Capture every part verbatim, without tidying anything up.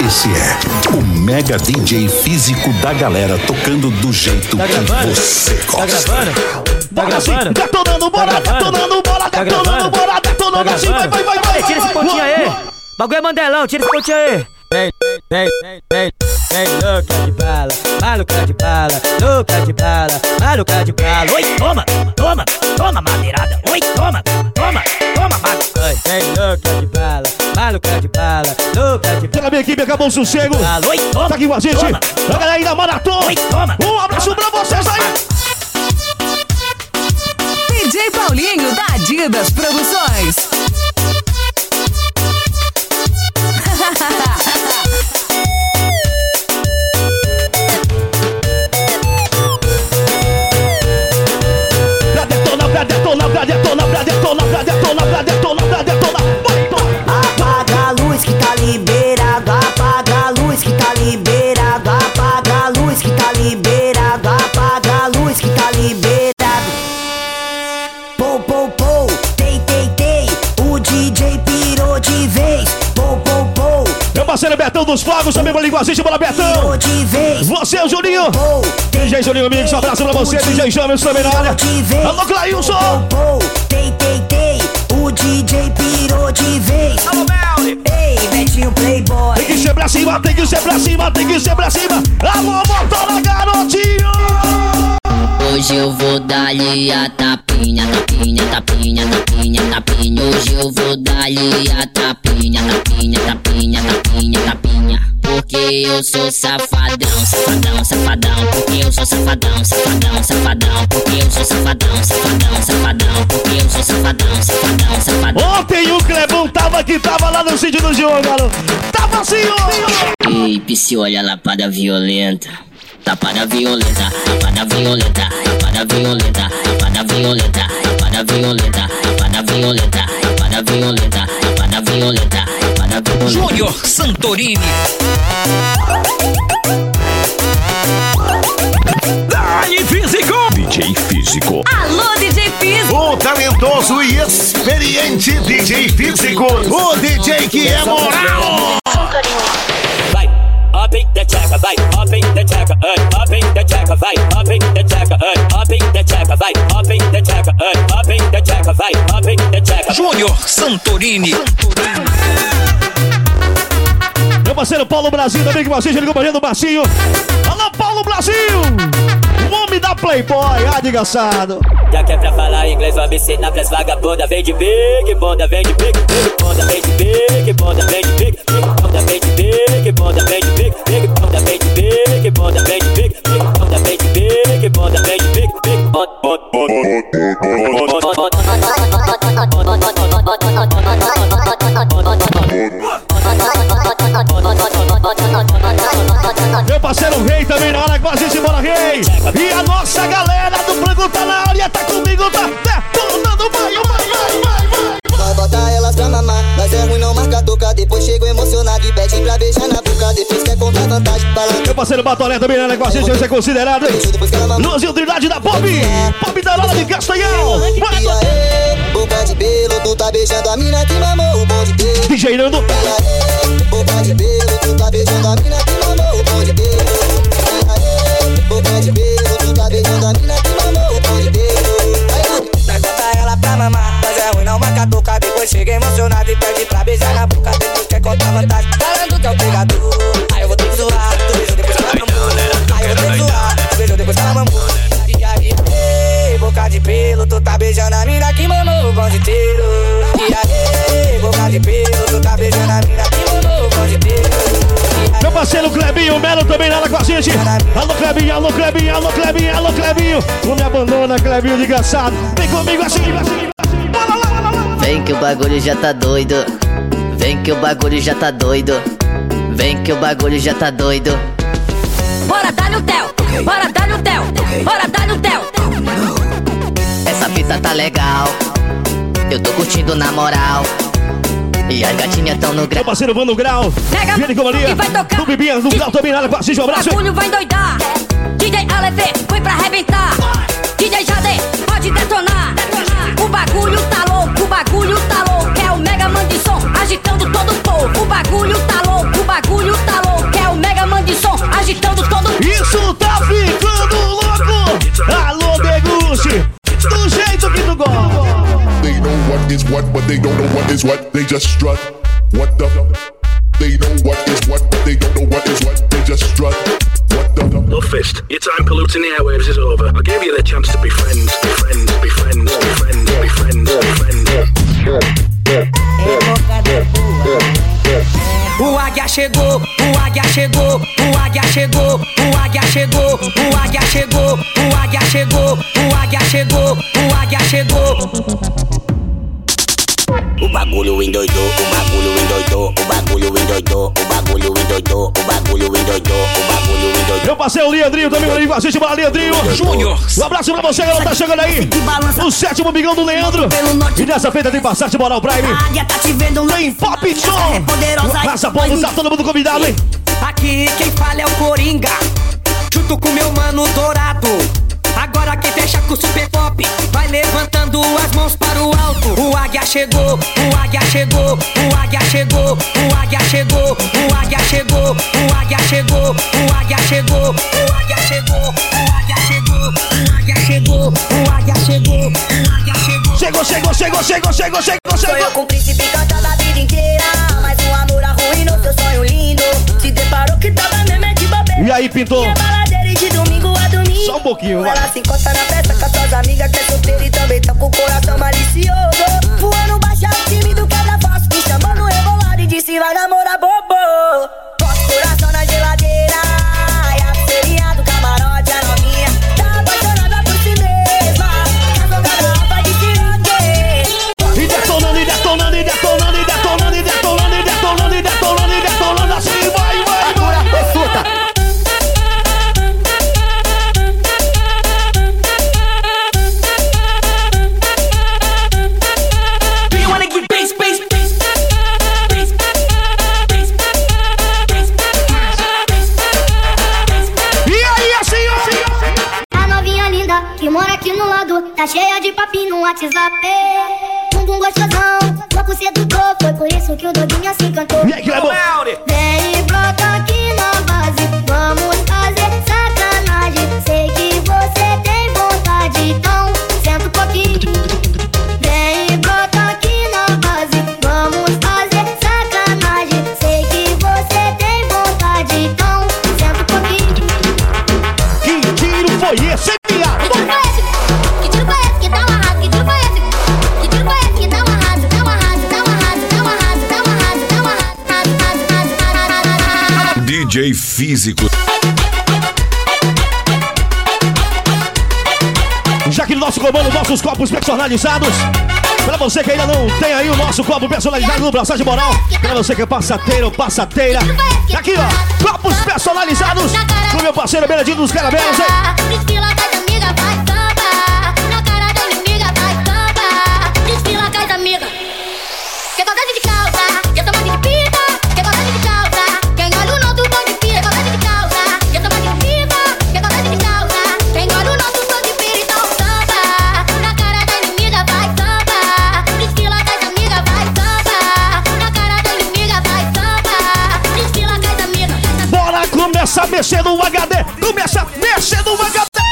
Esse é o Mega D J físico da galera, tocando do jeito tá que gravando? você gosta. Tá gravando? Tá gravando? Detonando, bora, Tá gravando? detonando, bora, Tá detonando, gravando? bora, detonando, Tá assim, vai, vai, vai, vai, Tira esse vai, pontinho vai. aí. Bagulho é Mandelão, tira esse pontinho aí. Vem, vem, vem, vem, vem, louca de bala, maluca de bala, louca de bala, maluca de bala. Oi, toma, toma, toma madeirada. Oi, toma, toma, toma madeirada. Vem, louca de bala, maluca de bala, louca de bala. Pela minha equipe, acabou o sossego. Oi, toma, Tá aqui com a gente. toma, A galera aí da Maratona. Oi, toma, Um abraço pra vocês aí. D J Paulinho da Adidas Produções. Pra detonar, pra detonar, pra detonar, pra detonar, pra detonar, pra detonar, pra detonar. Vai, toma. Apaga a luz que tá liberado, apaga a luz que tá liberado, apaga a luz que tá liberado, apaga a luz que tá liberado. Pou, pou, pou, tei, tei, tei, o D J pirou de vez. Pou, pou, pou, Meu parceiro Betão dos Fogos, também vai ligar a gente, bora Betão. pirou de vez. Você é o Juninho. Pou, D J Juninho Amigos, um abraço pra você. D J James também na área. de vez. Alô, Clailson. Pou, pou, tei, tei, tei, o D J pirou de vez. Ei, Betinho Playboy. Tem que ser pra cima, tem que ser pra cima, tem que ser pra cima. Alô, motora, garotinho. Hoje eu vou dar-lhe a tapinha, tapinha, tapinha, tapinha, tapinha. Hoje eu vou dar-lhe a tapinha, tapinha, tapinha, tapinha, tapinha. Porque eu sou safadão, safadão, safadão. Porque eu sou safadão, safadão, safadão. Porque eu sou safadão, safadão, safadão. Porque eu sou safadão, safadão, safadão. Ontem o Clebão tava aqui, tava lá no sítio do João, garoto. Tava assim, ó. Ei, Psy, olha a lapada violenta. Lapada violenta, lapada violenta, lapada violenta, lapada violenta, lapada violenta, lapada violenta, lapada violenta, lapada violenta, lapada violenta. Júnior Santorini. Dai Físico. D J físico. Alô, D J Físico. O talentoso e experiente D J Físico. O D J que é moral. Vai, up in the checker, vai, up in the checker, up in the checker, vai, up in the checker, up in the checker, vai, up in the checker, up in the checker, vai, up in the checker. Júnior Santorini. Meu parceiro Paulo Brasil também que você já ligou pra gente do Bacinho. Alô, Paulo Brasil. O homem da Playboy, ah, desgraçado. Já que é pra falar inglês, vou me ensinar pras vagabunda. Vem de big, bunda, vem de big, big bunda, vem de big, bunda, vem de big, big bunda, vem de big, bunda, vem de big, big bunda, vem de big, bunda, vem de big, big bunda, vem de big, bunda, vem de big, big Meu parceiro Rei também na hora com a gente, bora Rei. E a nossa galera do Frango tá na área, tá comigo, tá detonando, vai, vai, vai, vai, vai. Vai botar elas pra mamar, mas é ruim não marca toca. Depois chego emocionado e pede pra beijar na boca. Depois quer contar vantagem, falando. Meu parceiro Batoré também na área com a gente, hoje é considerado Luzinho Trindade da Pop, Pop da Lola de Castanhal. E aí, boca de pelo, tu tá beijando a mina que mamou o bom de pelo. D J Nando. E aí, boca de pelo, tu tá beijando a mina que mamou o bom de pelo. E aí, boca de pelo, tu tá beijando a mina que mamou o bom de pelo. Vai botar ela pra mamar, mas é ruim não marca toca. Depois chega emocionado e pede pra beijar na boca. Depois quer contar vantagem, falando que é o pegador. Aí eu vou ter que zoar, tu beijou depois ela mamou. Aí eu vou ter que zoar, tu beijou depois ela mamou. E aí, ei, boca de pelo, tu tá beijando a mina que mamou o bonde inteiro. E aí, boca de pelo, tu tá beijando a mina que mamou o bonde inteiro. Meu parceiro Clebinho Melo também na área com a gente. Alô Clebinho, alô Clebinho, alô Clebinho, alô Clebinho. Não me abandona, Clebinho desgraçado. Vem comigo assim, assim. Bora lá, lá, lá, lá. Vem que o bagulho já tá doido. Vem que o bagulho já tá doido. Vem que o bagulho já tá doido. Bora dar no tel, bora dar no tel, bora dar no tel. Essa fita tá legal. Eu tô curtindo na moral. E as gatinhas tão no Meu grau. parceiro Vando Grau. Mega Viene com Maria. que vai tocar. Do Bibinha, do Grau também na área com a gente. Um O abraço. bagulho vai doidar. D J Aleve foi pra arrebentar. D J Jade pode detonar. O bagulho tá louco, o bagulho tá louco. É o Mega Man de som agitando todo o povo. O bagulho tá louco, o bagulho tá louco. just strut. What the? They know what is what, but they don't know what is what. They just strut. What the? Love Fist, your time polluting the airwaves is over. I gave you the chance to be friends, be friends, be friends, be friends, be friends, be friends. O águia chegou, o águia chegou, o águia chegou, o águia chegou, o águia chegou, o águia chegou, o águia chegou, o águia chegou. O bagulho endoidou, o bagulho endoidou, o bagulho endoidou, o bagulho endoidou, o bagulho endoidou, o bagulho endoidou. Meu parceiro Leandrinho também vai com a gente, bora Leandrinho. Júnior. Um abraço pra você, galera, tá chegando aí. O sétimo bigão do Leandro. E nessa feita tem passagem moral Prime. Tem Pop John. Raça Povo, tá todo mundo convidado, hein? Aqui quem fala é o Coringa, junto com meu mano Dourado. Agora quem fecha com o Super Pop vai levantando as mãos para o alto. O águia chegou, o águia chegou, o águia chegou, o águia chegou, o águia chegou, o águia chegou, o águia chegou, o águia chegou, o águia chegou, o águia chegou, o águia chegou, o águia chegou. Chegou, chegou, chegou, chegou, chegou, chegou, chegou. Sonhou com o príncipe cantado a vida inteira, mas um amor arruinou seu sonho lindo. Se deparou que tava mesmo é de bobeira. E aí, pintou? De domingo a domingo. Só um pouquinho, vai. Ela se encontra na festa com as suas amigas que é solteira e também tá com o coração malicioso. Voando baixo o time do quebra-falso, me chamando rebolado e disse vai namorar bobo. Nosso coração na geladeira, e a pulseirinha do camarote, a novinha tá apaixonada por si mesma. Casou da garrafa de tirangue. E detonando, e detonando, e detonando, e detonando, e detonando, e detonando, e detonando, e detonando, assim vai, vai, vai. Escuta. Tá cheia de papinho no WhatsApp. Bumbum gostosão, louco sedutor. Foi por isso que o doguinho assim cantou. E aí, Clebão? Vem e brota aqui na base. Vamos fazer sacanagem. Sei que você tem vontade, então senta um pouquinho. Vem e brota aqui na base. Vamos fazer sacanagem. Sei que você tem vontade, então senta um pouquinho. Que tiro foi esse, viado? D J Físico. Já que no nosso comando, nossos copos personalizados. Pra você que ainda não tem aí o nosso copo personalizado no Braçagem Moral. Pra você que é passateiro ou passateira. Aqui, ó, copos personalizados pro meu parceiro Benedito dos Caramelos, hein? Desfila com as amigas, vai samba. Na cara da inimiga, vai samba. Desfila com as amigas. Que saudade de calça, que saudade de pipa. Que saudade de calça, quem olha o nosso som de pira. Que saudade de calça, que saudade de pipa. Que saudade de calça, quem olha o nosso som de pira. Então samba, na cara da inimiga, vai samba. Desfila com as amigas, vai samba. Na cara da inimiga, vai samba. Desfila com as amigas. Bora começar a mexer no H D. Começa a mexer no H D.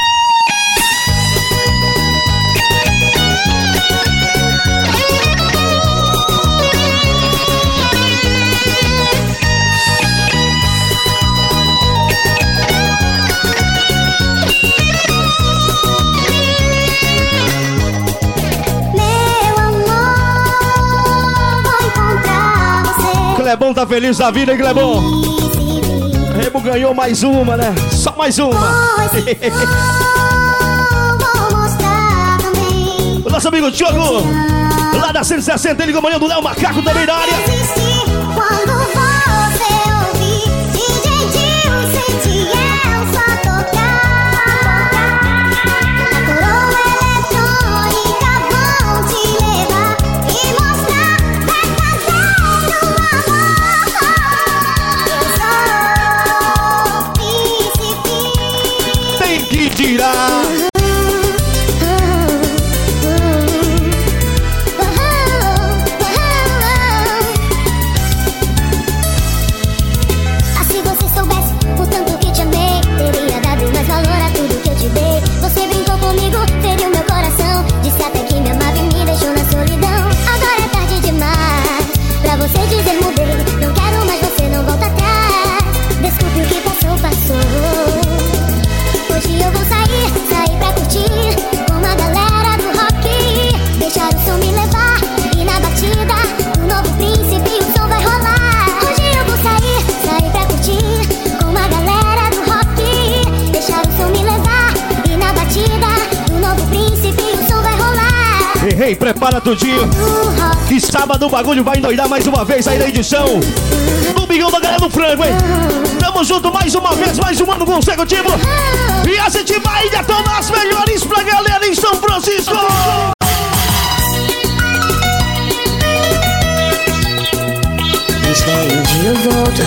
Clebão tá feliz da vida, hein, Clebão? Remo ganhou mais uma, né? Só mais uma. O nosso amigo Diogo, lá da cento e sessenta, ele com a manhã do Léo Macaco também na área. Quando você ouvir D J Dil, sente eu só tocar. A coroa eletrônica vão te levar e mostrar, vai fazer no amor. Eu sou príncipe. Tem que tirar. Ei, prepara tudinho. Que sábado o bagulho vai endoidar mais uma vez aí na edição do Bigão da Galera do Frango, hein? Tamo junto mais uma vez, mais um ano consecutivo. E a gente vai detonar as melhores pra galera em São Francisco. Mas daí um dia eu volto.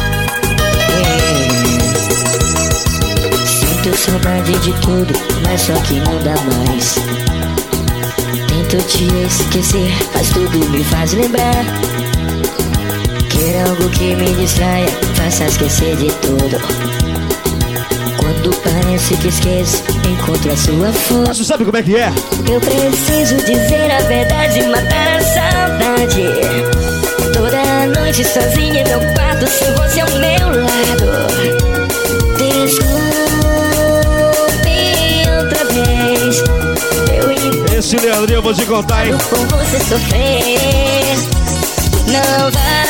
É. Sinto saudade de tudo, mas só que não dá mais. Tento te esquecer, mas tudo me faz lembrar. Quer algo que me distraia, faça esquecer de tudo. Quando parece que esqueço, encontro a sua força. Você sabe como é que é? Eu preciso dizer a verdade e matar a saudade. Toda noite sozinha em meu quarto, sem você ao meu lado. Desculpe outra vez. Eu Esse Leandrinho eu vou te contar, hein? por você sofrer. Não vá,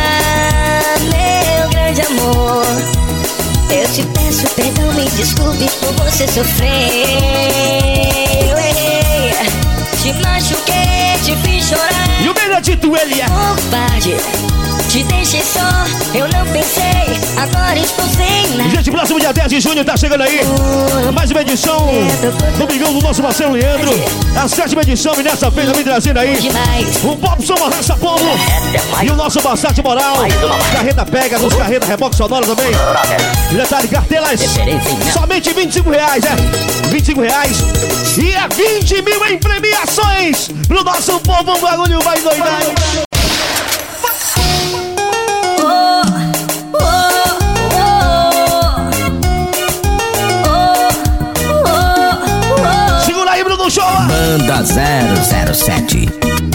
meu grande amor. Eu te peço perdão, me desculpe por você sofrer. Eu errei, te machuquei, te fiz chorar. E o melhor de tu, ele é covarde, te deixei só, eu não pensei, agora estou sem nada. Gente, próximo dia dez de junho tá chegando aí mais uma edição do Bigão do nosso parceiro Leandro. A sétima edição, e nessa feira vem trazendo aí o Popson Raça Povo e o nosso Passat Moral. Carreta pega, nos carreta reboque sonora também. Detalhe, cartelas somente vinte e cinco reais, é? vinte e cinco reais. E é vinte mil em premiações pro nosso povo, um bagulho vai doidar. Segura aí, Bruno Show! Banda zero zero sete.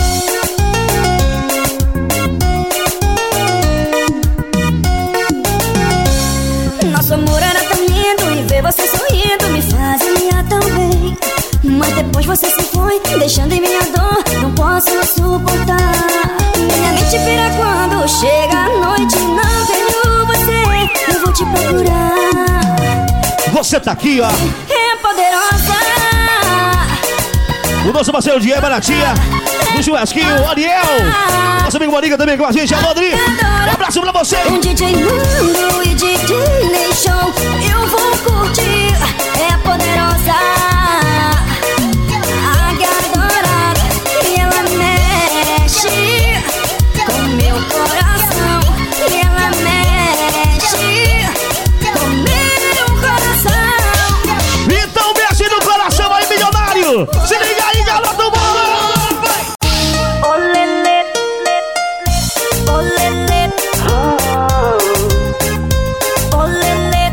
Nosso amor era tão lindo e ver você sorrindo me fazia tão bem. Mas depois você se foi, deixando em minha dor, não posso suportar. Minha mente pira quando chega a noite, não tenho você, eu vou te procurar. Você tá aqui, ó. É poderosa. O nosso parceiro Diego Baratinha, do churrasquinho, Ariel. Nosso amigo Marica também com a gente, alô, Adri. Um abraço pra você. Um D J Nuno e D J Nation, eu vou curtir. É poderosa. Se liga aí, garoto, bora! Olele, olele, olele.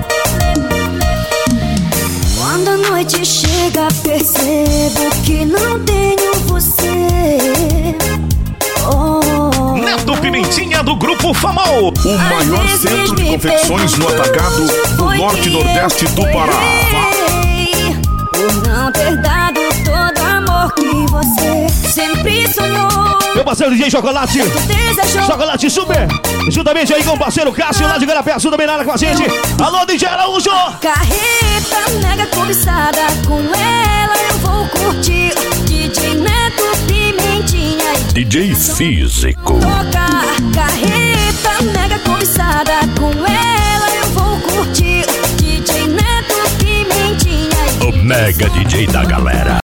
Quando a noite chega, percebo que não tenho você. Oh. Neto Pimentinha do Grupo Famol, o maior centro de confecções no atacado do norte e nordeste do Pará. Por não ter dado todo o amor que você sempre sonhou. Meu parceiro D J Chocolate, Chocolate Super, juntamente aí com o parceiro Cássio lá de Garapé, também nada com a gente. Alô, D J Araújo! Carreta mega cobiçada, com ela eu vou curtir. D J Neto Pimentinha e D J Físico. Toca, carreta mega cobiçada, com ela eu vou curtir. D J Neto Pimentinha, o mega D J da galera.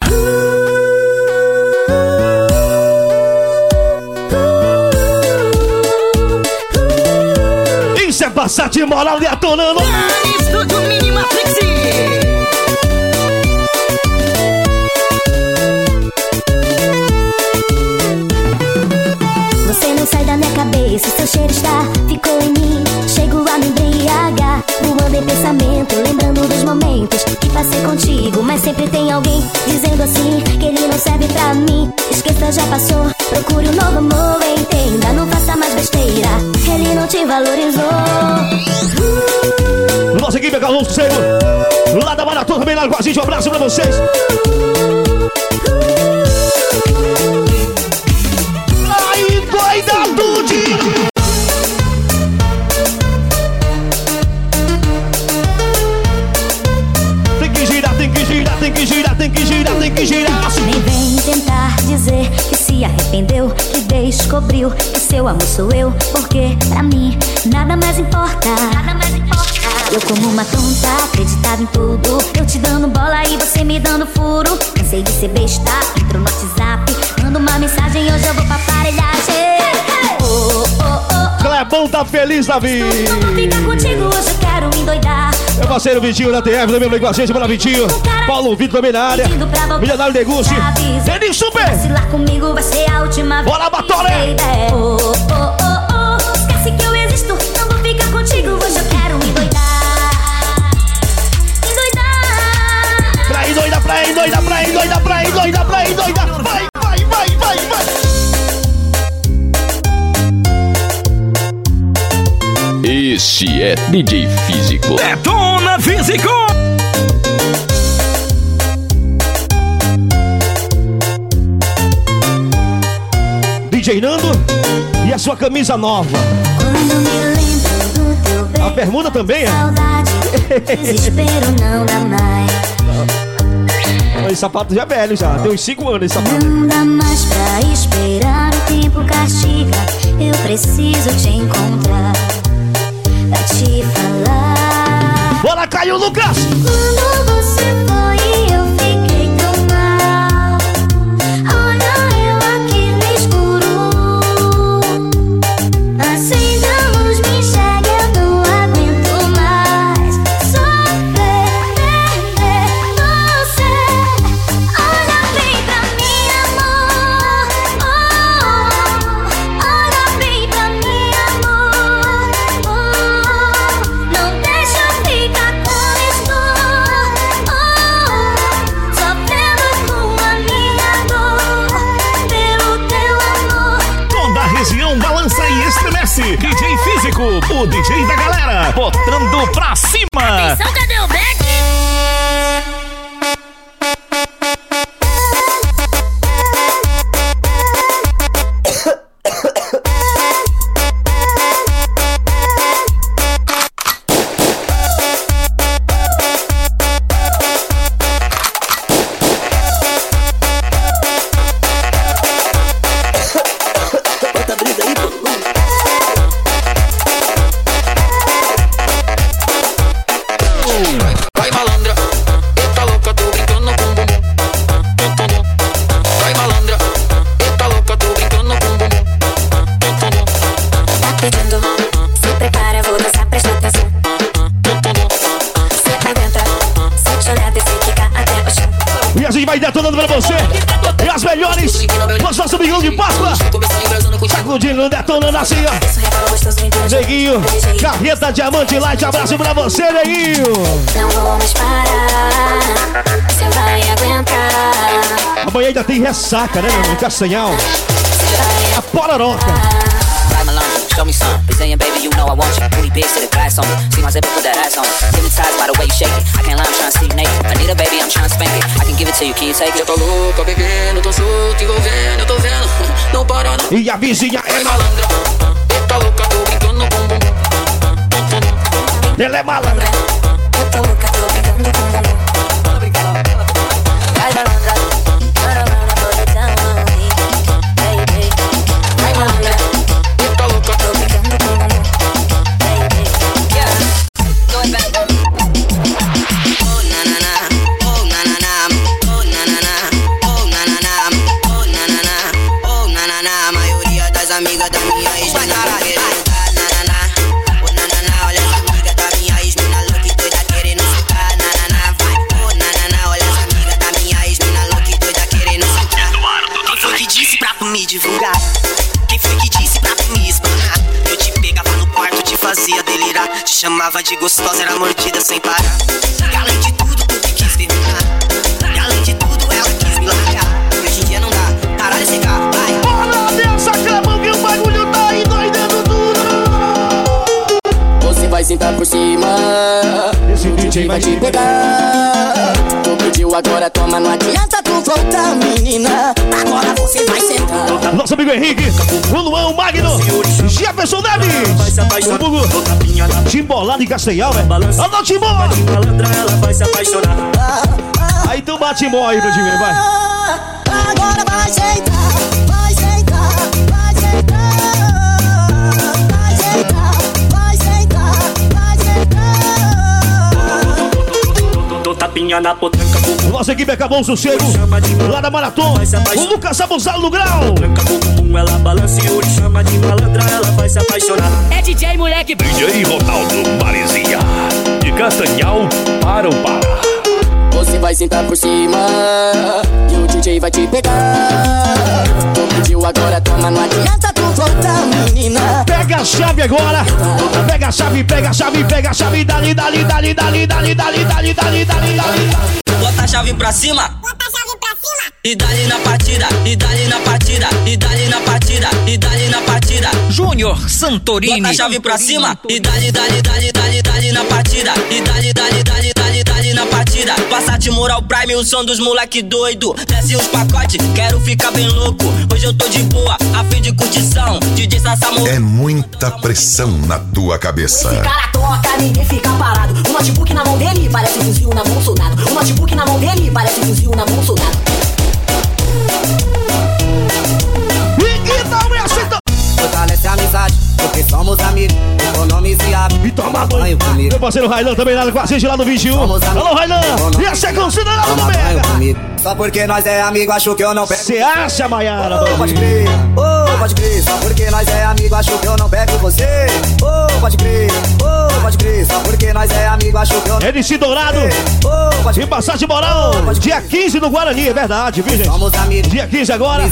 Isso é Passat Moral detonando. Estúdio Mini Matrix. Você não sai da minha cabeça, seu cheiro está, ficou em mim. Chego a me embriagar, voando em pensamento, lembrando dos momentos que passei contigo. Mas sempre tem alguém dizendo assim, que ele não serve pra mim. Esqueça, já passou, procure um novo amor. Entenda, não faça mais besteira, ele não te valorizou. Nossa equipe é Carlos Seco, lá da Maratona também lá com a gente, um abraço pra vocês. Ai, doida Dude! Tem que girar, tem que girar, tem que girar, tem que girar, tem que girar. Nem vem tentar dizer sobrio. O seu amor sou eu, porque pra mim nada mais importa. Nada mais importa. Eu como uma tonta, acreditava em tudo. Eu te dando bola e você me dando furo. Cansei de ser besta, entrou no WhatsApp, manda uma mensagem, hoje eu vou pra aparelhagem. Oh, oh, oh, oh. Clebão tá feliz da vida. Não vou ficar contigo, hoje eu quero me endoidar. Meu parceiro Vitinho da T F também com a gente, bora Vitinho. Paulo Vitor também na área. Milionário Deguste. Denis Super. Vacilar comigo vai ser a última vez. Bora, Batoré. Oh, oh, oh, oh. Esquece que eu existo, não vou ficar contigo, hoje eu quero me endoidar. Endoidar. Pra endoida, pra endoida, pra endoida, pra endoida, pra endoida. Vai, vai, vai, vai, vai. Esse é D J Físico. Detona Físico. D J Nando e a sua camisa nova. Quando me lembro do teu beijo, a bermuda também é? Saudade, desespero não dá mais. Esse sapato já é velho, já tem uns cinco anos esse sapato. Não dá mais pra esperar, o tempo castiga. Eu preciso te encontrar pra te falar. Bora, Caio Lucas! Quando você foi, eu fiquei tão mal. Olha eu aqui no escuro. Acende a luz, me enxerga, eu não aguento mais. Sofrer, perder você. Olha bem pra mim, amor. Oh, olha bem pra mim, amor. Oh, não deixa eu ficar com isso. Oh, sofrendo com a minha dor pelo teu amor. Toda a região balança e estremece. D J Físico, o D J da galera, botando pra cima. Atenção, cadê o Beck? Vai malandra, eita louca, tô brincando com o bumbum. Vai malandra, eita louca, tô brincando com o bumbum. Tá pedindo, se prepara, vou dançar, presta atenção. Se aguenta, sente olhada e fica até o chão. E a gente vai detonando pra você. E as melhores, nós nosso milhão de Páscoa. Sacudindo, detonando assim, ó. Neguinho, Carreta Diamante Light, abraço pra você, Neguinho. Não vou mais parar, você vai aguentar. Amanhã ainda tem ressaca, né, meu irmão? Castanhal. A pororoca. Vai malandra, show me some. Brazilian baby, you know I want you. Booty bitch to the glass on me. See my zipper, put that ass on me. Hypnotized by the way you shake it. I can't lie, I'm trying to see you naked. I need a baby, I'm trying to spank it. I can give it to you, can you take it? Já tô louca, bebendo, tô solto, envolvendo, eu tô vendo. Não para não. E a vizinha é malandra, eita louca, tô brincando com o bumbum. Ela é malandra. Eita louca, tô brincando com o bumbum. Vai malandra, malandra, bota a mão em mim, baby. Vai malandra, eita louca, tô brincando com o bumbum, baby. Go back. Oh na na na, oh na na na, oh na na na, oh na na na, oh na na na, oh na na na. A maioria das amigas da minha ex vai na querendo dar na na na, oh na na na. Olha as amigas da minha ex, mina louca e doida querendo ficar na na na. Vai, oh na na na. Olha as amigas da minha ex, mina louca e doida querendo ficar. Quem foi que disse pra tu me divulgar? Quem foi que disse pra tu me espanar? Eu te pegava no quarto, te fazia delirar. Te chamava de gostosa, era mordida sem parar. E além de tudo, tu que quis terminar. E além de tudo, ela quis me largar. E hoje em dia não dá, caralho, esse carro, vai. Bora, Deus, acabou que o bagulho tá endoidando tudo. Você vai sentar por cima, esse D J vai te pegar. Tu pediu agora, toma, não adianta tu voltar, menina. Agora você vai sentar. Nosso amigo Henrique, o Luan, o Magno, Jefferson Neves, o Bugo, Timbolado em Castanhal, velho. Alô, Timbó! Aí tu bate mó aí pra te ver, vai. Agora vai sentar, vai sentar, vai sentar. tapinha na potranca. Nossa equipe acabou o sossego lá da Maratona. O Lucas Abusado no grau. Ela balança e o chama de malandra, ela vai se apaixonar. É D J moleque. D J Ronaldo Marizia, de Castanhal para o Pará. Você vai sentar por cima e o D J vai te pegar. Tu pediu agora, toma, não adianta tu voltar, menina. Pega a chave agora. Pega a chave, pega a chave, pega a chave. Dali, dali, dali, dali, dali, dali, dali, dali, dali, dali. Bota a chave pra cima. Bota a chave pra cima. E dali na partida, e dali na partida, e dali na partida, e dali na partida. Júnior Santorini. Bota a chave pra cima. E dali, dali, dali, dali, dali na partida. E dali, dali, dali, dali, dali na partida. Passat Moral Prime, o som dos moleque doido. Desce os pacotes, quero ficar bem louco. Hoje eu tô de boa, a fim de curtição. D J Sassamo. É muita pressão na tua cabeça. Esse cara toca, ninguém fica parado. Um notebook na mão dele parece um fuzil na mão soldado. Um notebook na mão dele parece um fuzil na mão soldado. E que não é assim tão... Fortalece a amizade, porque somos amigos. Economize e abre. E toma banho comigo. Meu parceiro Railan também lá com a gente lá no vinte e um. Alô, Railan. E esse é considerado do Mega. Só porque nós é amigo, acho que eu não pego. Cê acha, Maiara? Oh, pode crer, oh, pode crer. Só porque nós é amigo, acho que eu não pego você. Oh, pode crer, oh, pode crer. Só porque nós é amigo, acho que eu não... M C Dourado. Oh, pode e Passagem Moral. Oh, dia quinze no Guarani, é verdade, viu, gente? Somos amigos. Dia quinze agora.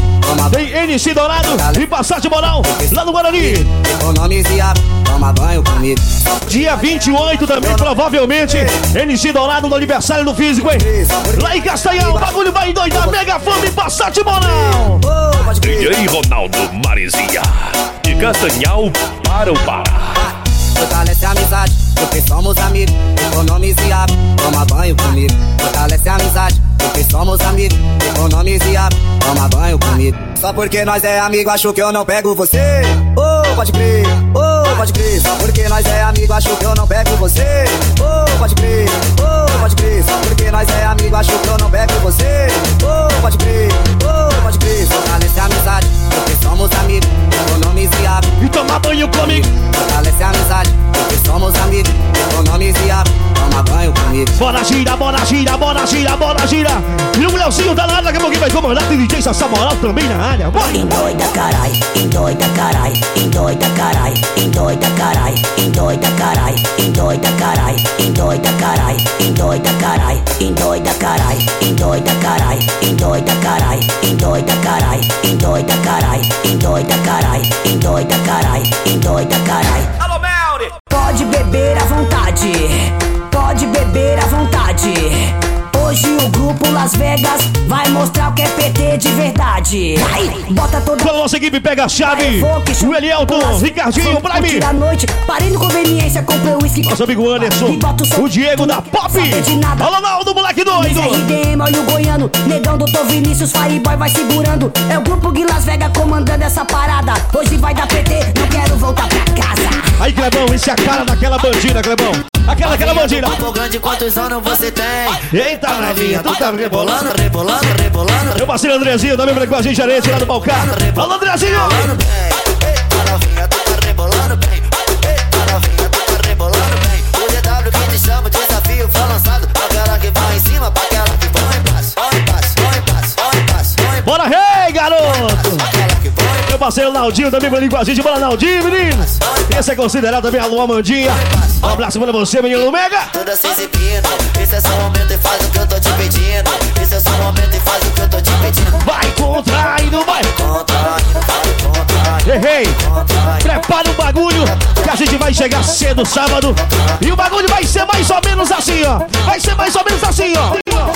Tem M C Dourado e Passagem Moral lá no Guarani. Economize e abre. Toma banho comigo. Dia vinte e oito também, provavelmente, M C Dourado no aniversário do Físico, hein? Lá em Castanhal, o bagulho vai endoidar. Mega Fome e Passat Moral. D J Ronaldo Marizia, de Castanhal para o Pará. Fortalece a amizade, porque somos amigos. Economize e abre, toma banho comigo. Fortalece a amizade, porque somos amigos. Economize e abre, toma banho comigo. Só porque nós é amigo, acho que eu não pego você. Oh, pode crer, oh, pode crer. Só porque nós é amigo, acho que eu não pego você. Oh, pode crer, oh, pode crer. Só porque nós é amigo, acho que eu não pego você. Oh, pode crer, oh, pode crer. Fortalece a amizade, porque somos amigos. Economize e abre. E tomar banho comigo. Fortalece a amizade, porque somos amigos. Economize e abre. Toma banho comigo. Bora gira, bora gira, bora gira, bora gira. E o Leozinho tá na área, daqui a pouquinho vai comandar. Tem D J Sassá Moral também na área. Bora. Endoida carai, endoida carai, endoida carai, endoida carai, endoida carai, endoida carai, endoida carai, endoida carai, endoida carai, endoida carai, endoida carai, endoida carai, endoida carai, endoida carai, endoida carai, endoida carai. Alô, Melri! Pode beber à vontade, pode beber à vontade. Hoje o grupo Las Vegas vai mostrar o que é P T de verdade. Vai, bota toda a nossa equipe, pega a chave. O Elielton, Ricardinho, o Prime. Da noite, parei no conveniência, comprei o uísque. Nosso amigo Anderson, o Diego da Pop. Alô, Naldo, moleque doido. R D M, olha o goiano, negão, doutor Vinícius, Fireboy vai segurando. É o grupo de Las Vegas comandando essa parada. Hoje vai dar P T, não quero voltar pra casa. Aí, Clebão, esse é a cara daquela bandida, Clebão. Aquela, aquela bandida. Quanto grande, quantos anos você tem? Eita, novinha, tu tá rebolando, rebolando, rebolando. Meu parceiro Andrezinho também vem com a gente, gerente lá do Balcar. Alô, Andrezinho! Rebolando bem, novinha, tu tá rebolando bem. Novinha, tu tá rebolando bem. O D W que te chama, desafio foi lançado. Pra aquela que vai em cima, pra aquela que vai em passo. Vai em passo, vai em passo, vai em passo. Bora, rei, garoto! Meu parceiro Naldinho também vem com a gente. Bora, Naldinho, menino! Esse é considerado também a Luan Mandinha. Um abraço pra você, menino Mega. Toda se exibindo, esse é seu momento e faz o que eu tô te pedindo. Esse é seu momento e faz o que eu tô te pedindo. Vai contraindo, vai! Contraindo, vai contraindo. Errei! Prepara o bagulho que a gente vai chegar cedo sábado. E o bagulho vai ser mais ou menos assim, ó. Vai ser mais ou menos assim, ó.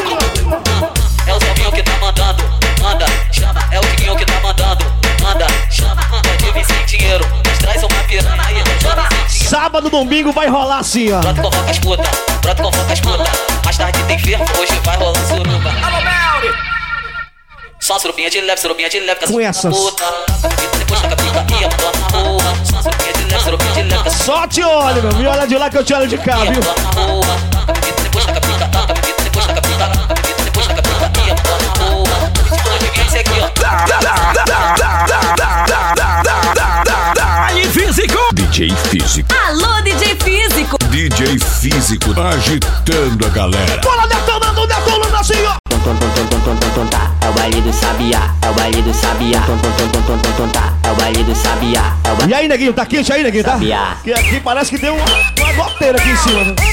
É o Zevinho que tá mandando, manda, chama. É o Tiquinho que tá mandando, manda, chama. Pode vir sem dinheiro, mas traz uma piranha aí, chama. Sábado, domingo vai rolar assim, ó. Pronto, convoca as putas, pronto, convoca as putas. Mais tarde tem ferro, hoje vai rolar suruba. Alô, Melri! Só surubinha de leve, surubinha de leve, com essas. Puta, depois taca pica aqui, abandona na rua. Só surubinha de leve, surubinha de leve. Só te olho, meu. Me olha de lá que eu te olho de cá, viu? Depois taca pica, taca, depois taca pica, depois taca pica aqui, abandona na rua. Esse aqui, ó. D J Físico. Alô, D J Físico. D J Físico agitando a galera. Bora detonando, detonando assim, ó. É o baile do Sabiá, é o baile do Sabiá. É o baile do Sabiá. E aí, neguinho, tá quente aí, neguinho, tá? Sabiá. Que aqui parece que deu uma, uma goteira aqui em cima. Né?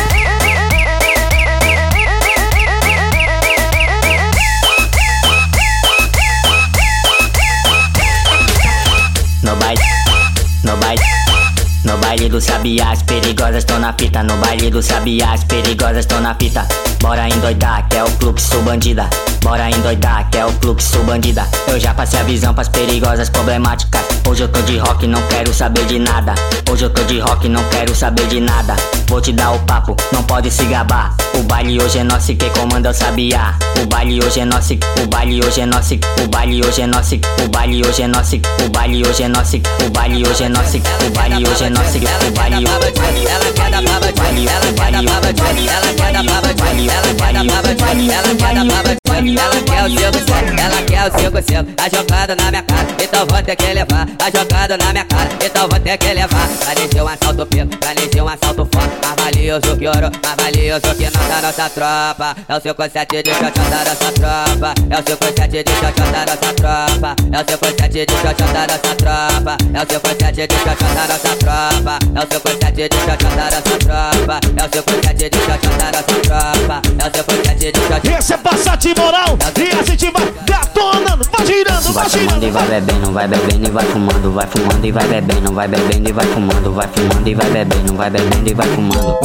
No baile, no baile, no baile do Sabiá, as perigosas estão na fita. No baile do Sabiá, as perigosas estão na fita. Bora endoidar, que é o fluxo bandida. Bora endoidar, que é o fluxo bandida. Eu já passei a visão pras perigosas problemáticas. Hoje eu tô de rock, não quero saber de nada. Hoje eu tô de rock, não quero saber de nada. Vou te dar o papo, não pode se gabar. O baile hoje é nosso, quem comanda é o Sabiá. O baile hoje é nosso, o baile hoje é nosso. O baile hoje é nosso, o baile hoje é nosso. O baile hoje é nosso, o baile hoje é nosso. O baile hoje é nosso, o baile hoje é nosso. Ela quer dar baba de baile, ela quer dar baba de baile, ela quer dar baba de baile, ela quer dar baba de baile, ela quer dar baba de baile, ela quer o cinco sete, ela quer o cinco cinco. A jogada na minha cara, então vou ter que levar. A jogada na minha cara, então vou ter que levar. Planejei um assalto pego, planejei um assalto forte. Mais valioso que ouro, mais valioso que nós da nossa tropa. É o cinco sete de xoxó da nossa tropa. É o cinco sete de xoxó da nossa tropa. É o cinco sete de xoxó da nossa tropa. É o cinco sete de xoxó da nossa tropa. É o cinco sete de xoxó da nossa tropa. É o cinco sete de xoxó da nossa tropa. É o cinco sete de xoxó. Esse é Passat moral. E a gente vai detonando, vai girando, vai girando. E vai bebendo, vai bebendo e vai fumando. Vai fumando e vai bebendo, vai bebendo e vai fumando. Vai fumando e vai bebendo, vai bebendo e vai fumando.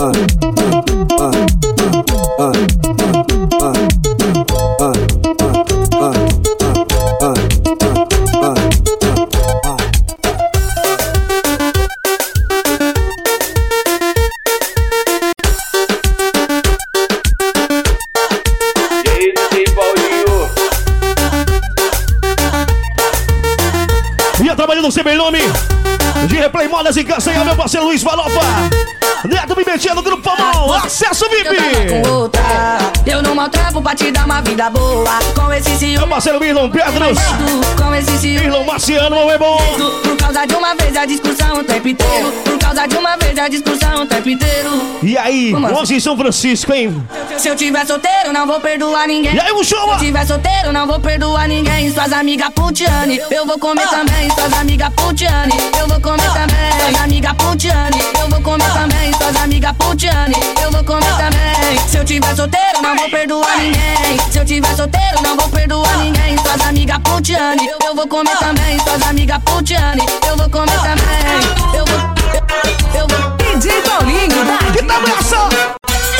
Trabalhando sem bem nome de Replay Modas em Castanha, meu parceiro Luiz Farofa. Neto Pimentinha do Grupo Famão, acesso V I P. Eu não maltrato pra te dar uma vida boa. Com esse ciúme, meu parceiro Irlon Pedros, com esse ciúme, Irlon Marciano, meu é bom. Por causa de uma vez a discussão o tempo inteiro. Por causa de uma vez a discussão o tempo inteiro. E aí, hoje em São Francisco, hein? Se eu tiver solteiro, não vou perdoar ninguém. E aí, o show? Se eu tiver solteiro, não vou perdoar ninguém. Suas amigas Putiane, eu vou comer também. Suas amigas Putiane, eu vou comer também. Suas amigas Putiane, eu vou comer também. Suas amigas Putiane, eu vou comer também. Se eu tiver solteiro, não vou perdoar ninguém. Se eu tiver solteiro, não vou perdoar ninguém. Suas amigas Putiane, eu vou comer também. Suas amigas Putiane, eu vou comer também. Eu vou, eu, eu vou. D J Paulinho, da que tá abraço!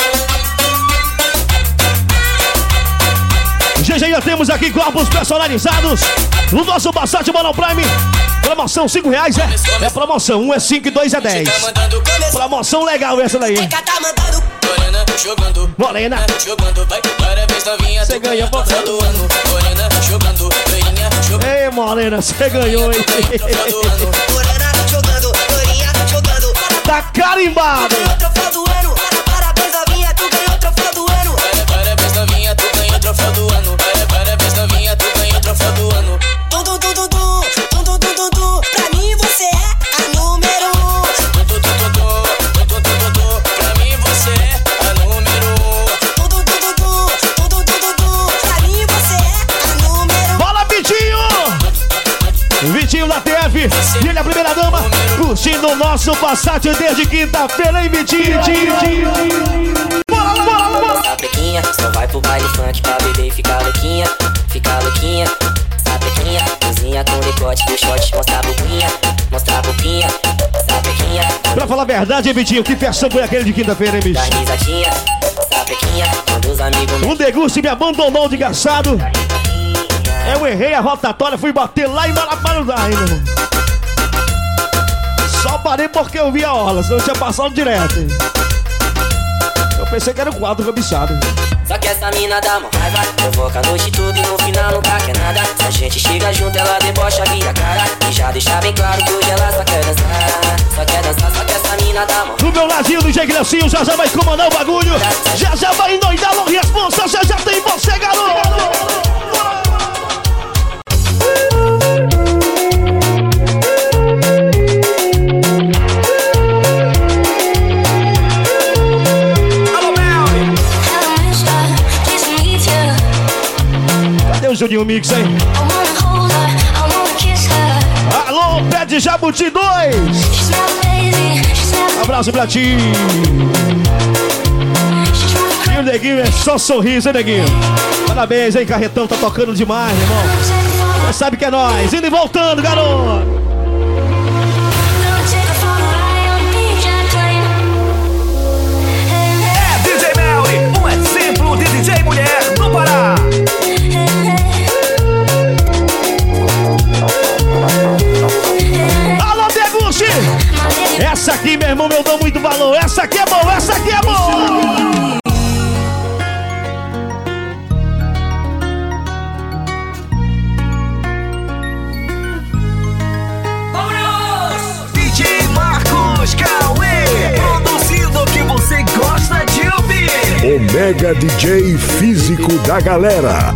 Já já já temos aqui corpos personalizados no nosso Passat Moral Prime. Promoção cinco reais, é? É promoção, um é cinco e dois é dez. Promoção legal essa daí. Morena jogando, Morena jogando, vai, parabéns novinha, você ganhou do ano. Morena jogando, loirinha jogando. Ei, Morena, você ganhou, hein? Morena jogando, loirinha jogando. Tá carimbado. Troféu do ano, parabéns novinha, tu ganhou troféu do ano. Parabéns novinha, tu ganhou troféu do ano. Parabéns novinha, tu ganhou troféu do ano. Tum tum tum tum tum, tum tum tum tum tum. Pra mim você é a número um. Tum tum tum tum tum, tum tum tum tum. Pra mim você é a número um. Tum tum tum tum tum, tum tum tum tum. Pra mim você é a número um. Bola, Vitinho! Vitinho da T F, e ele é a primeira dama, curtindo o nosso Passat desde quinta-feira, hein, Vitinho? Bora, bora, bora! Sapequinha, só vai pro baile funk pra beber e ficar louquinha, ficar louquinha. Sapequinha, cozinha com decote do short, mostra a boquinha, mostra a boquinha. Sapequinha. Pra falar a verdade, Vitinho, que festão foi aquele de quinta-feira, hein, bicho? Da risadinha, sapequinha, quando os amigos... O Deguste me abandonou de gaçado. Eu errei a rotatória, fui bater lá em Maraparudá, hein, meu irmão. Só parei porque eu vi a orla, senão eu tinha passado direto, hein. Eu pensei que era o quadro cobiçado. Só que essa mina dá uma raiva, provoca a noite toda e no final nunca quer nada. Se a gente chega junto, ela debocha, vira a cara. E já deixa bem claro que hoje ela só quer dançar. Só quer dançar, só que essa mina dá uma... No meu ladinho do Jegue Lecinho, já já vai comandar o bagulho. Já já vai endoidar a responsa, já já tem você, garoto. de um mix, hein? Alô, Pé de Jabuti dois. Abraço pra ti. E o Neguinho é só sorriso, hein, Neguinho? Parabéns, hein, Carretão, tá tocando demais, irmão. Você sabe que é nóis. Indo e voltando, garoto. É D J Melly, um exemplo de D J mulher do Pará. Alô, Deguchi! Essa aqui, meu irmão, eu dou muito valor. Essa aqui é boa, essa aqui é boa. O Mega D J físico da galera.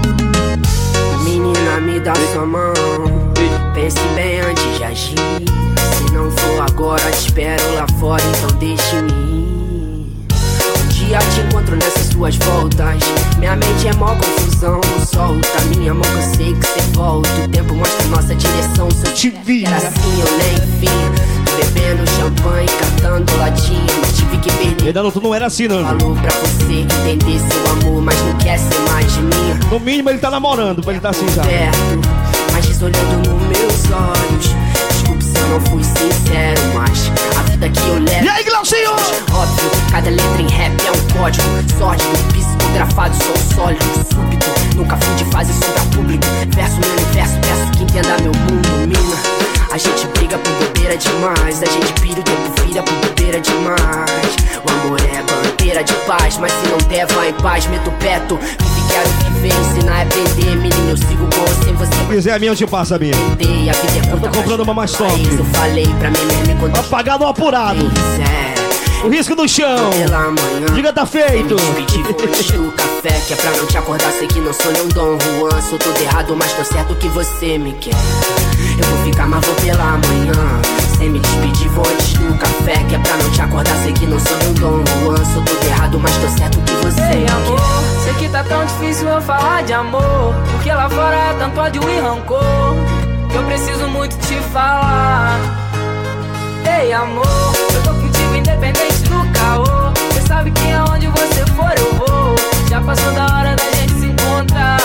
Menina, me dá sua mão. Pense bem antes de agir. Se não for agora, te espero lá fora, então deixe-me. Um dia te encontro nessas suas voltas. Minha mente é mó confusão, não solta. Minha mão que eu sei que cê volta. O tempo mostra nossa direção. Se eu te vi era assim, eu nem vi. Bebendo champanhe, catando latinha, mas tive que perder. Ainda não, tu não era assim, não. Falou pra você entender seu amor, mas não quer ser mais de mim. No mínimo ele tá namorando, pra ele tá assim já. Perto, mas diz olhando nos meus olhos. Desculpe se eu não fui sincero, mas a vida que eu levo. E aí, Glaucinho? Óbvio, cada letra em rap é um código. Sórdido, psicografado, sou sólido, súbito. Nunca fui de fase só pra público. Verso meu universo, peço que entenda meu mundo, mina. A gente briga por bobeira demais. A gente pira o tempo vira por bobeira demais. O amor é bandeira de paz, mas se não der, vai em paz. Meto o peto, vive, quero viver, ensinar é aprender. Menino, eu sigo com você, você se quiser a minha, eu te passo a minha. Entender, a vida é eu tô comprando uma mais top. Eu falei pra mim mesmo quando apagado ou apurado. O risco do chão. Pela manhã, diga tá feito. O café que é pra não te acordar. Sei que não sou nem um Dom Juan. Sou todo errado, mas tô certo que você me quer. Eu vou ficar, mas vou pela manhã. Sem me despedir, vou antes do café que é pra não te acordar. Sei que não sou nem um Dom Juan. Sou todo errado, mas tô certo que você Ei, me amor, quer. sei que tá tão difícil eu falar de amor. Porque lá fora é tanto ódio e rancor que eu preciso muito te falar. Ei, amor, eu tô contigo independente do caô. Cê sabe que aonde você for eu vou. Já passou da hora da gente se encontrar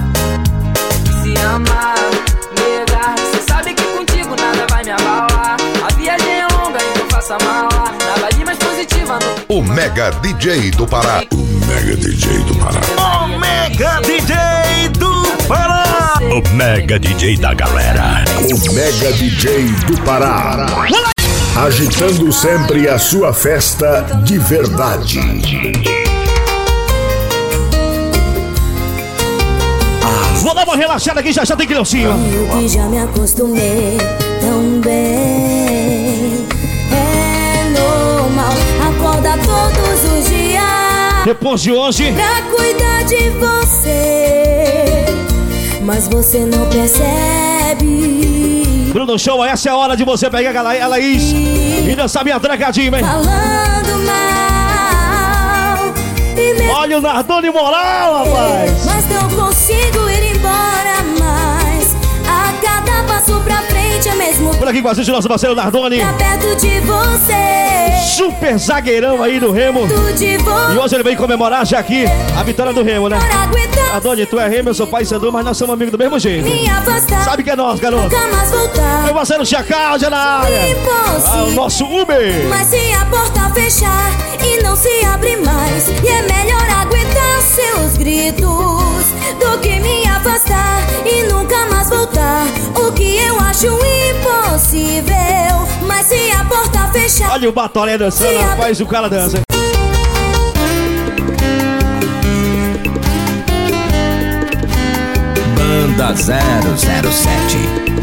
e se amar, nega. Cê sabe que contigo nada vai me abalar. A viagem é longa, então faça mala. Nada de mais positiva no... O Mega D J do Pará. O Mega D J do Pará. O Mega D J do Pará. O Mega D J da galera. O Mega D J do Pará. Agitando sempre a sua festa de verdade. Vou dar uma relaxada aqui, já já tem Glaucinho. Eu que já me acostumei tão bem. É normal, acorda todos os dias depois de hoje pra cuidar de você, mas você não percebe. Bruno Show, essa é a hora de você pegar a Laís e dançar minha trancadinha, hein? Falando mal e me... Olha o Nardoni moral, rapaz. Mas não consigo ir embora mais. A cada passo pra frente é mesmo. Por aqui com a gente, nosso parceiro Nardoni. Pra perto de você. Super zagueirão aí do Remo. E hoje ele vem comemorar já aqui a vitória do Remo, né? Nardoni, tu é Remo, eu sou pai Sandu, mas nós somos amigos do mesmo jeito. Sabe que é nós, garoto? Meu parceiro Chacal, já na área. Ah, o nosso Uber. Mas se a porta fechar e não se abre mais, e é melhor aguentar seus gritos do que me afastar e nunca mais voltar. O que eu acho impossível. Mas se a porta fechar. Olha o Batoré dançando, rapaz, o cara dança. Banda zero zero sete.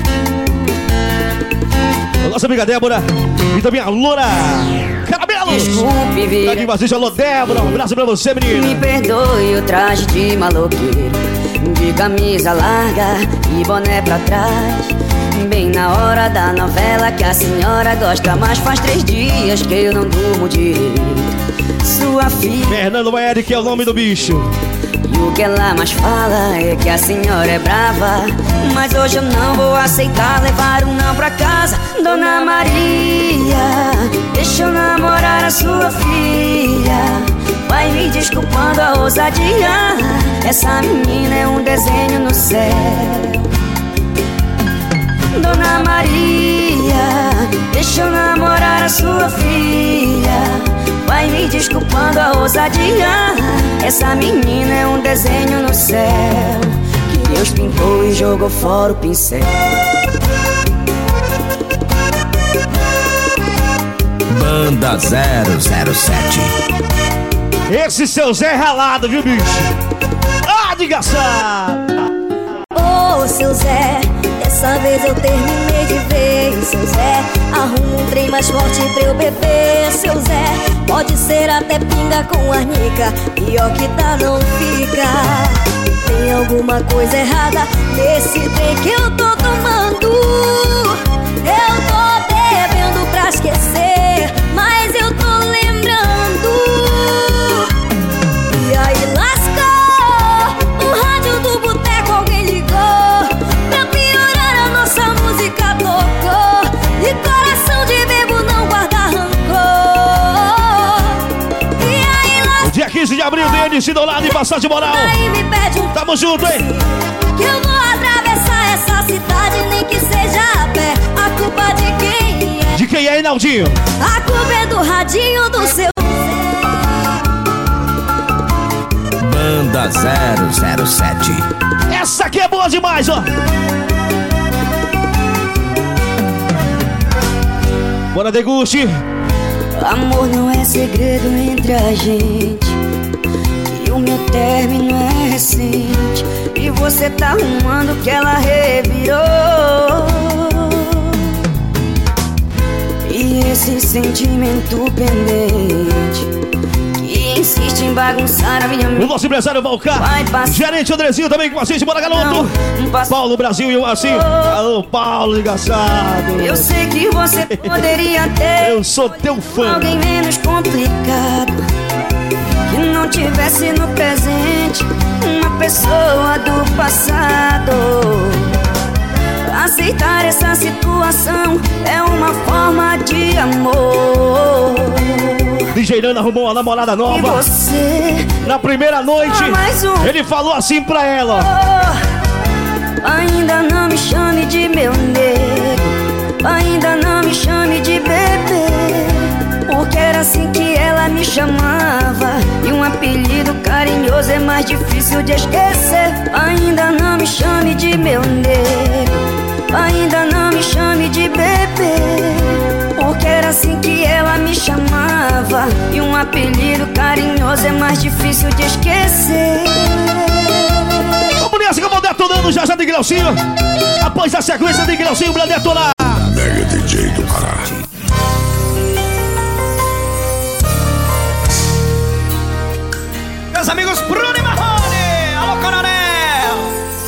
A nossa amiga Débora e também a Loura Caramelos. Desculpe, vida. Tá aqui com a gente, alô Débora, um abraço pra você, menina. Me perdoe o traje de maloqueiro, de camisa larga e boné pra trás. Bem na hora da novela que a senhora gosta, mas faz três dias que eu não durmo direito. Sua filha Fernando Eric é o nome do bicho. E o que ela mais fala é que a senhora é brava. Mas hoje eu não vou aceitar levar um não pra casa. Dona Maria, deixa eu namorar a sua filha. Vai me desculpando a ousadia. Essa menina é um desenho no céu. Dona Maria, deixa eu namorar a sua filha. Vai me desculpando a ousadia. Essa menina é um desenho no céu que Deus pintou e jogou fora o pincel. Banda zero zero sete. Esse seu Zé ralado, viu, bicho? Ah, desgraçado! Ô, oh, seu Zé, dessa vez eu terminei de ver. Seu Zé, arruma um trem mais forte pra eu beber. Seu Zé, pode ser até pinga com arnica, pior que tá não fica. Tem alguma coisa errada nesse trem que eu tô tomando. Eu tô bebendo pra esquecer, mas eu tô lembrando. E aí lascou, o rádio do boteco alguém ligou. Pra piorar a nossa música tocou. E coração de bebo não guarda rancor. E aí lascou. Dia quinze de abril, dele, Sidolado e Passagem Moral. Aí me pede um Tamo junto, hein? que eu vou atravessar essa cidade, nem que seja a pé. A culpa de quem é? De quem é, Inaldinho? A culpa é do radinho do seu Banda zero zero sete. Essa aqui é boa demais, ó. Bora, deguste. Amor não é segredo entre a gente, e o meu término é recente. E você tá arrumando que ela revirou. E esse sentimento pendente que insiste em bagunçar a minha mente. O nosso empresário Valcar, gerente Andrezinho também com a gente, bora garoto. Paulo Brasil e o assim. Alô, Paulo, engraçado. Eu sei que você poderia ter Eu sou teu fã. alguém menos complicado, que não tivesse no presente uma pessoa do passado. Aceitar essa situação é uma forma de amor. D J Nana arrumou uma namorada nova. E você, na primeira noite, um... ele falou assim pra ela: ainda não me chame de meu nego, ainda não me chame de bebê, porque era assim que ela me chamava. E um apelido carinhoso é mais difícil de esquecer. Ainda não me chame de meu nego, ainda não me chame de bebê, porque era assim que ela me chamava. E um apelido carinhoso é mais difícil de esquecer. Vamos nessa que eu vou detonando já já de Glaucinho. Após a sequência de Glaucinho pra detonar Mega D J do Pará. Meus amigos Bruno e Marrone, alô Coronel.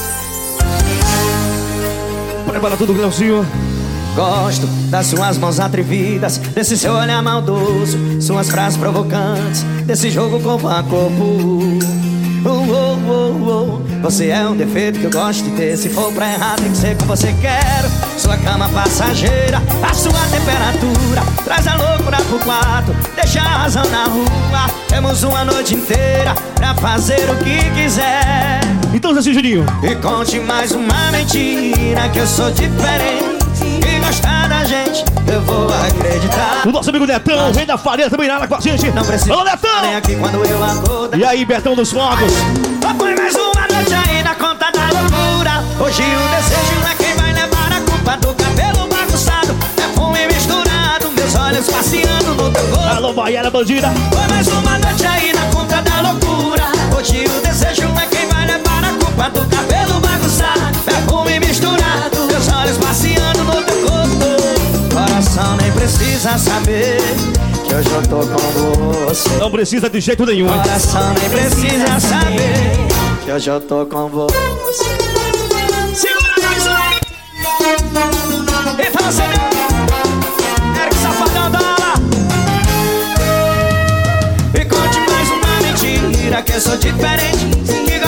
Prepara tudo, Glaucinho. Gosto das suas mãos atrevidas, desse seu olhar maldoso, suas frases provocantes, desse jogo corpo a corpo. Oh, oh, oh, oh. Você é um defeito que eu gosto de ter. Se for pra errar tem que ser como você quer. Sua cama passageira, a sua temperatura traz a loucura pro quarto, deixa a razão na rua. Temos uma noite inteira pra fazer o que quiser. Então, Zé Juninho, e conte mais uma mentira, que eu sou diferente. E gostar da gente, eu vou acreditar. O nosso amigo Netão, rei da farinha, também nada com a gente. Não precisa. Alô, Netão! Nem aqui quando eu acordo. E aí, Betão dos Fogos? Põe mais uma noite aí na conta da loucura. Hoje o desejo é quem vai levar a culpa do cabelo bagunçado, perfume misturado, meus olhos passeando no teu corpo. Alô, Baiana Bandida. Põe mais uma noite aí na conta da loucura. Hoje o desejo é quem vai levar a culpa do cabelo bagunçado, perfume misturado, meus olhos passeando no teu corpo. Coração nem precisa saber que hoje eu tô com você. Não precisa de jeito nenhum. Coração nem precisa saber que hoje eu tô com você. Segura mais um. E fala assim, Eric Safadão Dólar. E conte mais uma mentira, que eu sou diferente. Que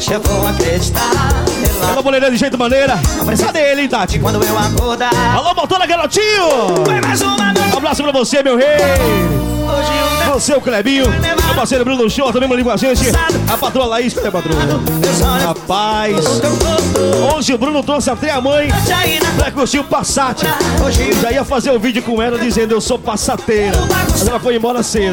Deixa eu vou acreditar. Ela boleira de jeito maneira. Cadê ele, hein, Tati? Quando eu acordar. Alô, Motora Garotinho! Foi mais uma noite. Um abraço pra você, meu rei! Você, o Clebinho, meu parceiro Bruno Show, também mandou com a gente. A patroa Laís, cadê a patroa? Rapaz, hoje o Bruno trouxe até a mãe pra curtir o Passat. Eu já ia fazer um vídeo com ela dizendo eu sou passateira, mas ela foi embora cedo.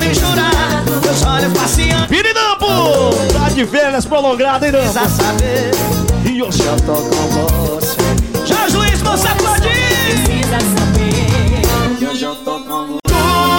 Vini Nampo! Tá de férias prolongada, hein, Nampo? E eu já tô com você. Já juiz, moça, pode ir. Precisa saber. Eu já tô com você.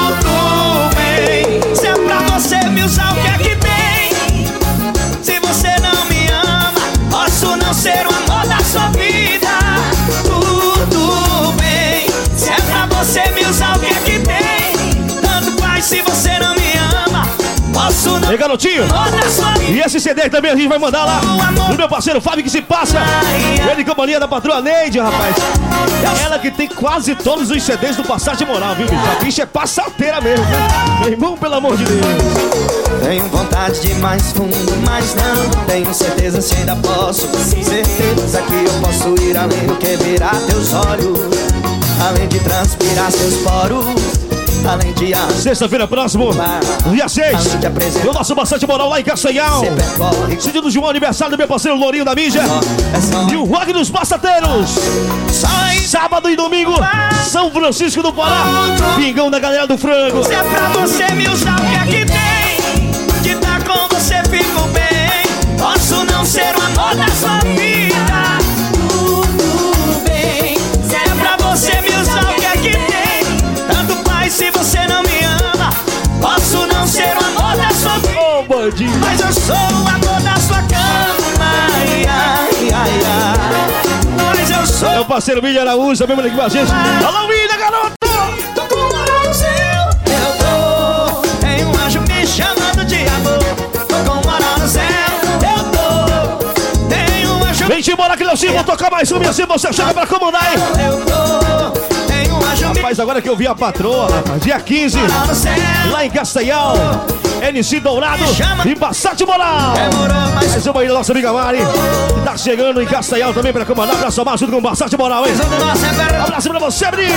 Se é pra você me usar, o que é que tem? Se você não me ama, posso não ser o amor da sua vida. Tudo bem. Se é pra você me usar, o que é que tem? Tanto faz se você não me ama, posso não. Ei, garotinho, e esse C D também a gente vai mandar lá no meu parceiro Fábio que se passa. Ele companhia da patroa Neide, rapaz. Ela que tem quase todos os C Ds do Passat Moral, viu, bicho? A bicha é passateira mesmo, né? Meu irmão, pelo amor de Deus. Tenho vontade de mais fundo, mas não tenho certeza se ainda posso. Certeza que eu posso ir além do que virar teus olhos, além de transpirar seus poros, além de ar. Sexta-feira próximo, dia seis, o nosso Passat Moral lá em Castanhal. Sentido do João, aniversário do meu parceiro Lourinho da mídia. E o rock dos passateiros. Sábado e domingo, São Francisco do Pará. Pingão da galera do frango. Se é pra você me usar, o que é que tem? De estar com você fico bem. Posso não ser o amor da sua vida. Tudo bem. Se é pra você me usar, o que é que tem? Tanto faz se você não me ama. Posso não ser o amor da sua vida. Ô, bandido. Mas eu sou o amor da sua cama. Ai, ai, ai, ai. Mas eu sou. É o parceiro William Araújo, também mandando aqui pra gente. Alô, William, garoto! Tô com o moral seu, eu tô. Tem um anjo me chamando de amor. Tô com o moral no céu, eu tô. Tem um anjo. Vem embora, Cleucinho, vou tocar mais um e assim você chega pra comandar, hein? Eu tô. Tem um anjo me. Rapaz, agora que eu vi a patroa, rapaz, dia quinze, lá em Castanhal, N C Dourado e Passat Moral. Mais uma aí da nossa amiga Mari, que tá chegando em Castanhal também pra comandar, pra somar junto com o Passat Moral, hein? Abraço pra você, Bri!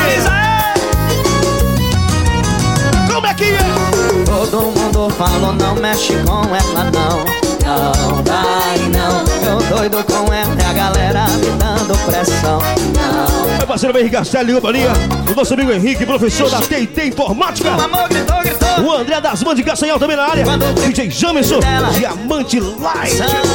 Como é que é? Todo mundo falou, não mexe com ela, não. Não, vai não. Eu doido com ela e a galera me dando pressão. Não. Meu parceiro Henrique Castelli, companhia. O nosso amigo Henrique, professor da T T Informática. O amor gritou, gritou. O André das Mães de Castanhal também na área. D J Jamerson, Diamante Light.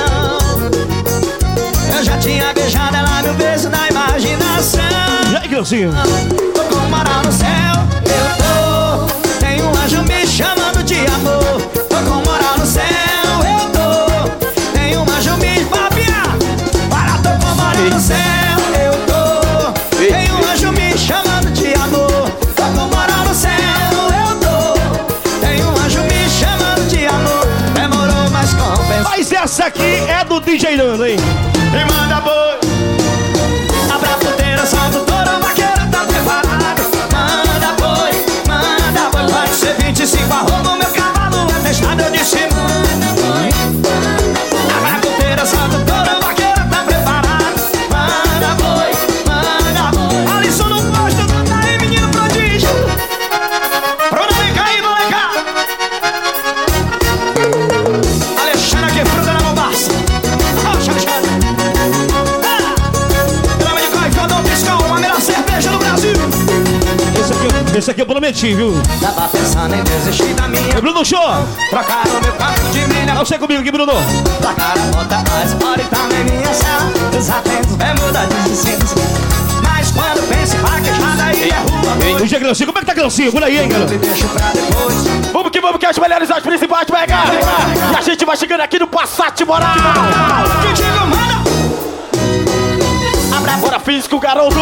Eu já tinha beijado ela mil vezes na imaginação. E aí, Cleucinho? Tô com o moral no céu, eu tô. Tem um anjo me chamando de amor. Tô com o moral no céu, eu tô. Tem um anjo me babia. Para, tô com o moral no céu, eu tô. Tem um anjo me chamando de amor. Tô com o moral no céu, eu tô. Tem um anjo me chamando de amor. Demorou, mas compensa. Mas essa aqui é do D J Nando, hein? E manda boi. Abra a puteira, solta o touro, o vaqueiro tá preparado. Manda boi, manda boi. Pode ser vinte e cinco arroba, meu cavalo é testado, eu disse manda boi. Abra a puteira, solta o touro, o vaqueiro tá preparado. Manda boi, manda boi. Alisson no posto, tá aí, menino prodígio. Bruno, vem cá aí, moleca. Alexandre aqui, fruta na bombaça. Ó, chama, chama. Esse aqui eu prometi, viu? Tava pensando em desistir da minha. Ô, Bruno Show! Trocaram meu carro de milha. Não sei comigo aqui, Bruno. Trocaram a bota, a espora e também minha cela. Desatentos, bermuda de cintos. Mas quando penso em vaquejada, aí é rua. D J Cleucinho, como é que tá Cleucinho? Por aí, hein, cara? Deixa pra depois. Vamos que vamos, que as melhores, as principais, pega! E a gente vai chegando aqui no Passat Moral! Que digo, manda! Abra bora físico, garoto!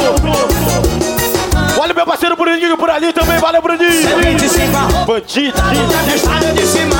Olha o meu parceiro Bruninho por ali também, valeu, Bruninho! Bandido! Estádio de cima,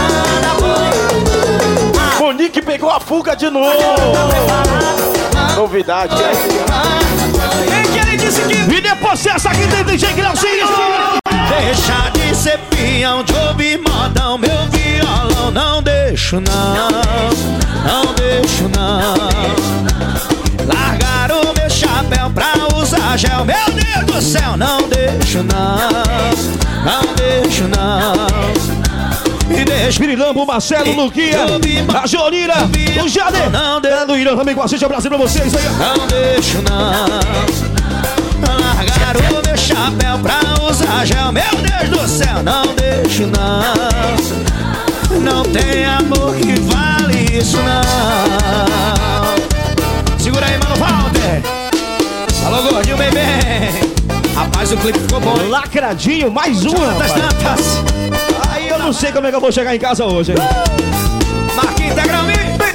o Nick pegou a fuga de novo! Novidade, Quem que ele disse que... E depois essa aqui tem D J Cleucinho! Deixa de ser peão, de ouvir modão, meu violão. violão. Não deixo não, não deixo não. Largar o meu chapéu pra usar gel. Meu Deus do céu, não deixo não, não deixo não. E deixa Pirilampo, Marcelo, Luquinha, a Jolira, o Jader, do Irã também com a gente. Abraço pra vocês aí. Não deixo não largar o meu chapéu pra usar gel. Meu Deus do céu, não deixo não. Não tem amor que vale isso não. Segura aí, mano, Walter. Alô, gordinho, bebê. Rapaz, o clipe ficou bom. Lacradinho, mais uma. Das tantas. Aí eu não sei como é que eu vou chegar em casa hoje, hein? Uh! Marquinhos Integralme.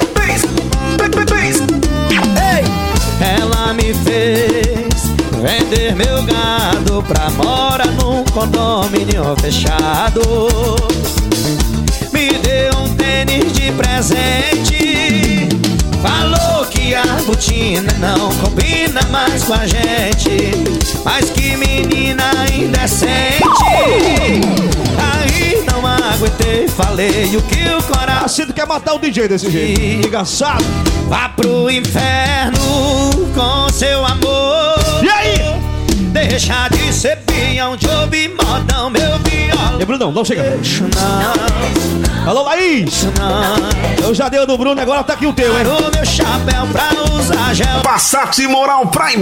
Ei! Ela me fez vender meu gado pra morar num condomínio fechado. Me deu um tênis de presente. Falou que a botina não combina mais com a gente. Mas que menina indecente. Aí não aguentei, falei o que o coração. Assim tu quer matar o D J desse jeito, engraçado. Vá pro inferno com seu amor. E aí? Deixa de ser peão de ouvir modão, meu violão. E Brunão, não chega. Deixa não. Alô, Laís. Não. Eu já dei o do Bruno, agora tá aqui o teu, hein? O meu chapéu pra usar gel. Passat Moral Prime.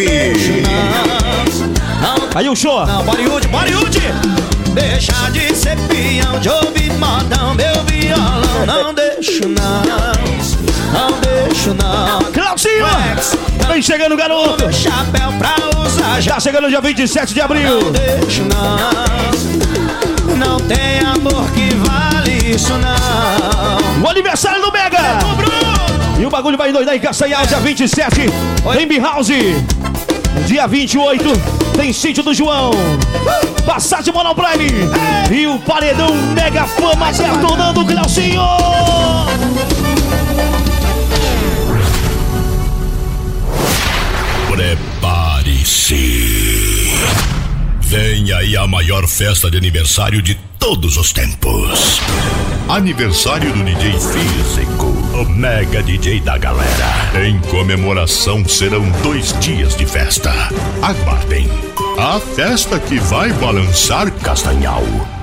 Não, não, aí o show. Não, Bollywood, Bollywood. Deixa de ser peão de ouvir modão, meu violão. Não deixo não, não deixo não. Claudinho, vem chegando, garoto. Meu chapéu pra usar gel. Tá chegando dia vinte e sete de abril. Não deixo não, não tem amor que vale isso não. O aniversário do Mega. E o bagulho vai endoidar em Castanhal, dia vinte e sete. Em B-House. Dia vinte e oito, tem Sítio do João. Passagem Moral Prime. E o paredão Mega Fama detonando o Cláudio. Prepare-se. Vem aí a maior festa de aniversário de todos os tempos. Aniversário do D J Físico, o mega D J da galera. Em comemoração serão dois dias de festa. Aguardem. A festa que vai balançar Castanhal.